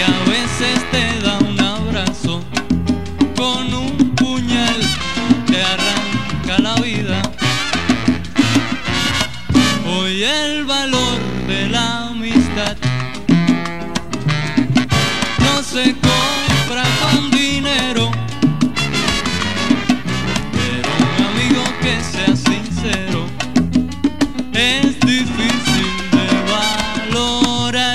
a veces te da un abrazo, con un puñal te arranca la vida. Hoy el valor de la amistad no se compra con dinero, pero un amigo que sea sincero es difícil de valorar.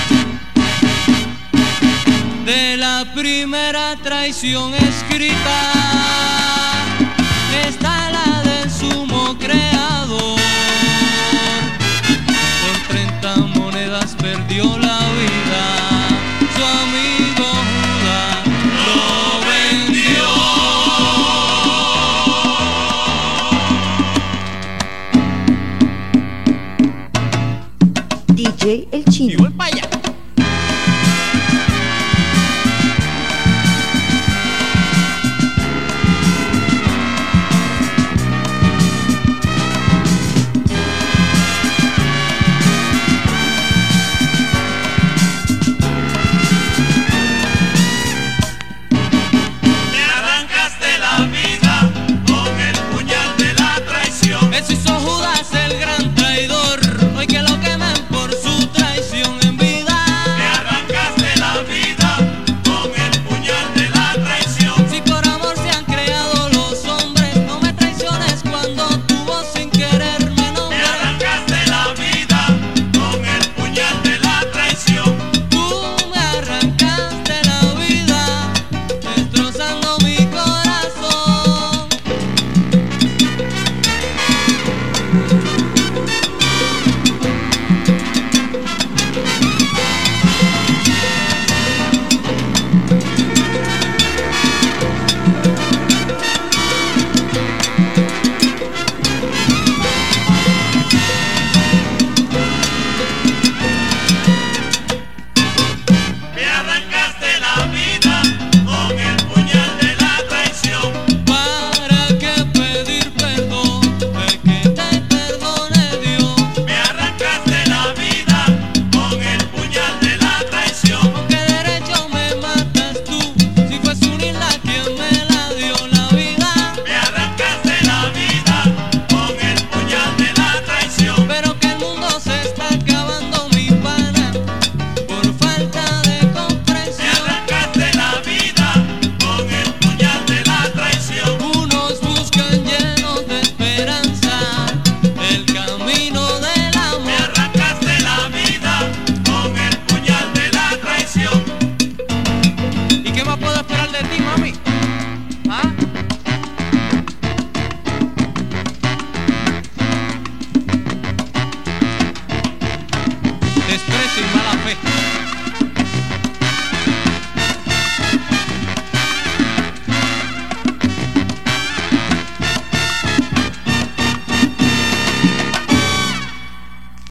De la primera traición escrita está la del sumo creador.